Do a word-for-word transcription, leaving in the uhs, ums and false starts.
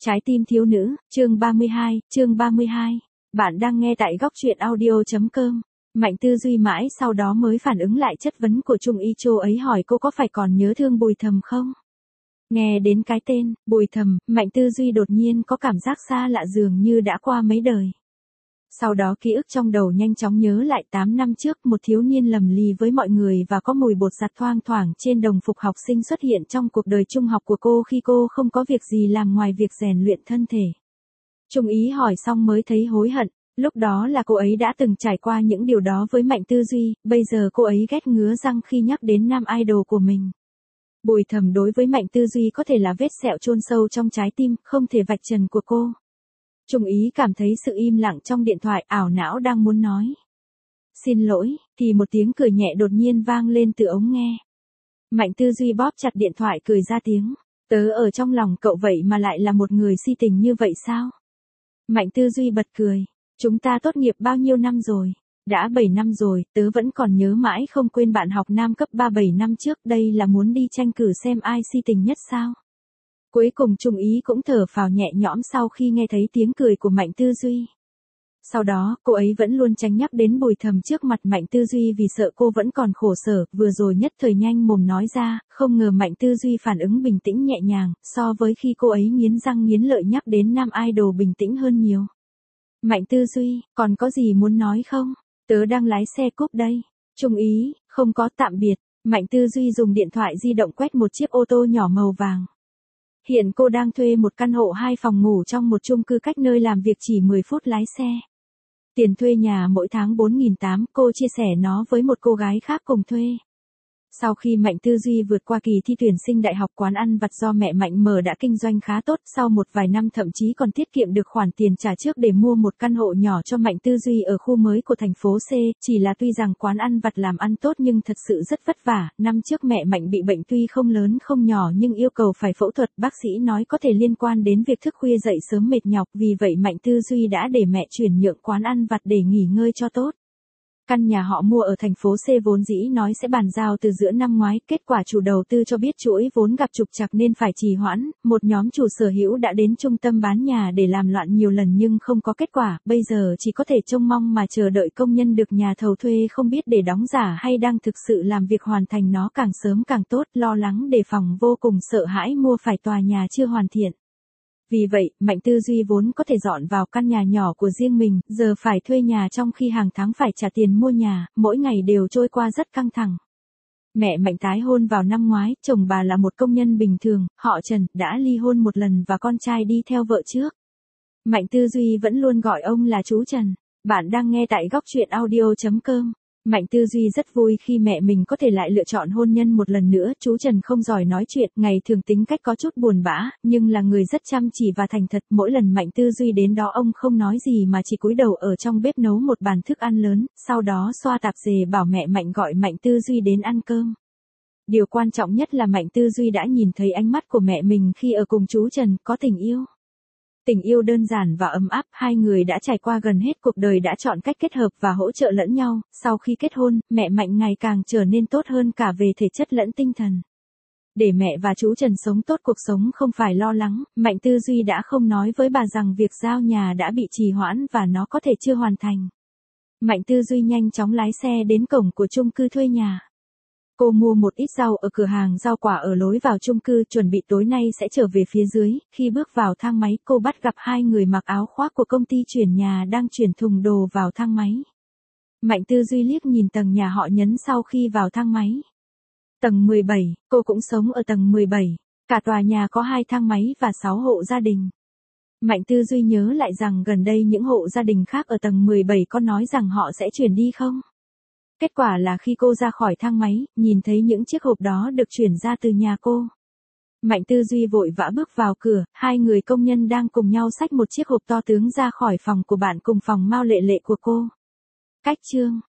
Trái tim thiếu nữ, chương ba mươi hai, chương ba mươi hai. Bạn đang nghe tại góc truyện audio chấm com. Mạnh Tư Duy mãi sau đó mới phản ứng lại chất vấn của Trung Y Châu ấy, hỏi cô có phải còn nhớ thương Bùi Thầm không? Nghe đến cái tên, Bùi Thầm, Mạnh Tư Duy đột nhiên có cảm giác xa lạ dường như đã qua mấy đời. Sau đó ký ức trong đầu nhanh chóng nhớ lại tám năm trước, một thiếu niên lầm lì với mọi người và có mùi bột giặt thoang thoảng trên đồng phục học sinh xuất hiện trong cuộc đời trung học của cô khi cô không có việc gì làm ngoài việc rèn luyện thân thể. Trung Ý hỏi xong mới thấy hối hận, lúc đó là cô ấy đã từng trải qua những điều đó với Mạnh Tư Duy, bây giờ cô ấy ghét ngứa răng khi nhắc đến nam idol của mình. Bùi Thầm đối với Mạnh Tư Duy có thể là vết sẹo chôn sâu trong trái tim, không thể vạch trần của cô. Trung Ý cảm thấy sự im lặng trong điện thoại, ảo não đang muốn nói xin lỗi, thì một tiếng cười nhẹ đột nhiên vang lên từ ống nghe. Mạnh Tư Duy bóp chặt điện thoại cười ra tiếng, tớ ở trong lòng cậu vậy mà lại là một người si tình như vậy sao? Mạnh Tư Duy bật cười, chúng ta tốt nghiệp bao nhiêu năm rồi? Đã bảy năm rồi, tớ vẫn còn nhớ mãi không quên bạn học nam cấp ba bảy năm trước, đây là muốn đi tranh cử xem ai si tình nhất sao? Cuối cùng Trung Ý cũng thở phào nhẹ nhõm sau khi nghe thấy tiếng cười của Mạnh Tư Duy. Sau đó, cô ấy vẫn luôn tránh nhắc đến Bùi Thầm trước mặt Mạnh Tư Duy vì sợ cô vẫn còn khổ sở, vừa rồi nhất thời nhanh mồm nói ra, không ngờ Mạnh Tư Duy phản ứng bình tĩnh nhẹ nhàng, so với khi cô ấy nghiến răng nghiến lợi nhắc đến nam idol bình tĩnh hơn nhiều. Mạnh Tư Duy, còn có gì muốn nói không? Tớ đang lái xe cúp đây. Trung Ý, không có, tạm biệt. Mạnh Tư Duy dùng điện thoại di động quét một chiếc ô tô nhỏ màu vàng. Hiện cô đang thuê một căn hộ hai phòng ngủ trong một chung cư cách nơi làm việc chỉ mười phút lái xe. Tiền thuê nhà mỗi tháng bốn nghìn tám trăm, cô chia sẻ nó với một cô gái khác cùng thuê. Sau khi Mạnh Tư Duy vượt qua kỳ thi tuyển sinh đại học, quán ăn vặt do mẹ Mạnh mở đã kinh doanh khá tốt, sau một vài năm thậm chí còn tiết kiệm được khoản tiền trả trước để mua một căn hộ nhỏ cho Mạnh Tư Duy ở khu mới của thành phố C, chỉ là tuy rằng quán ăn vặt làm ăn tốt nhưng thật sự rất vất vả, năm trước mẹ Mạnh bị bệnh tuy không lớn không nhỏ nhưng yêu cầu phải phẫu thuật, bác sĩ nói có thể liên quan đến việc thức khuya dậy sớm mệt nhọc, vì vậy Mạnh Tư Duy đã để mẹ chuyển nhượng quán ăn vặt để nghỉ ngơi cho tốt. Căn nhà họ mua ở thành phố C vốn dĩ nói sẽ bàn giao từ giữa năm ngoái, kết quả chủ đầu tư cho biết chuỗi vốn gặp trục trặc nên phải trì hoãn, một nhóm chủ sở hữu đã đến trung tâm bán nhà để làm loạn nhiều lần nhưng không có kết quả, bây giờ chỉ có thể trông mong mà chờ đợi công nhân được nhà thầu thuê, không biết để đóng giả hay đang thực sự làm việc hoàn thành nó càng sớm càng tốt, lo lắng đề phòng vô cùng, sợ hãi mua phải tòa nhà chưa hoàn thiện. Vì vậy, Mạnh Tư Duy vốn có thể dọn vào căn nhà nhỏ của riêng mình, giờ phải thuê nhà trong khi hàng tháng phải trả tiền mua nhà, mỗi ngày đều trôi qua rất căng thẳng. Mẹ Mạnh tái hôn vào năm ngoái, chồng bà là một công nhân bình thường, họ Trần, đã ly hôn một lần và con trai đi theo vợ trước. Mạnh Tư Duy vẫn luôn gọi ông là chú Trần. Bạn đang nghe tại góc truyện audio chấm com. Mạnh Tư Duy rất vui khi mẹ mình có thể lại lựa chọn hôn nhân một lần nữa. Chú Trần không giỏi nói chuyện, ngày thường tính cách có chút buồn bã, nhưng là người rất chăm chỉ và thành thật. Mỗi lần Mạnh Tư Duy đến đó ông không nói gì mà chỉ cúi đầu ở trong bếp nấu một bàn thức ăn lớn, sau đó xoa tạp dề bảo mẹ Mạnh gọi Mạnh Tư Duy đến ăn cơm. Điều quan trọng nhất là Mạnh Tư Duy đã nhìn thấy ánh mắt của mẹ mình khi ở cùng chú Trần, có tình yêu. Tình yêu đơn giản và ấm áp, hai người đã trải qua gần hết cuộc đời, đã chọn cách kết hợp và hỗ trợ lẫn nhau. Sau khi kết hôn, mẹ Mạnh ngày càng trở nên tốt hơn cả về thể chất lẫn tinh thần. Để mẹ và chú Trần sống tốt cuộc sống không phải lo lắng, Mạnh Tư Duy đã không nói với bà rằng việc giao nhà đã bị trì hoãn và nó có thể chưa hoàn thành. Mạnh Tư Duy nhanh chóng lái xe đến cổng của chung cư thuê nhà. Cô mua một ít rau ở cửa hàng rau quả ở lối vào chung cư, chuẩn bị tối nay sẽ trở về phía dưới. Khi bước vào thang máy, cô bắt gặp hai người mặc áo khoác của công ty chuyển nhà đang chuyển thùng đồ vào thang máy. Mạnh Tư Duy liếc nhìn tầng nhà họ Nhấn sau khi vào thang máy. Tầng mười bảy, cô cũng sống ở tầng mười bảy. Cả tòa nhà có hai thang máy và sáu hộ gia đình. Mạnh Tư Duy nhớ lại rằng gần đây những hộ gia đình khác ở tầng mười bảy có nói rằng họ sẽ chuyển đi không? Kết quả là khi cô ra khỏi thang máy, nhìn thấy những chiếc hộp đó được chuyển ra từ nhà cô. Mạnh Tư Duy vội vã bước vào cửa, hai người công nhân đang cùng nhau xách một chiếc hộp to tướng ra khỏi phòng của bạn cùng phòng Mao Lệ Lệ của cô. Cách chương,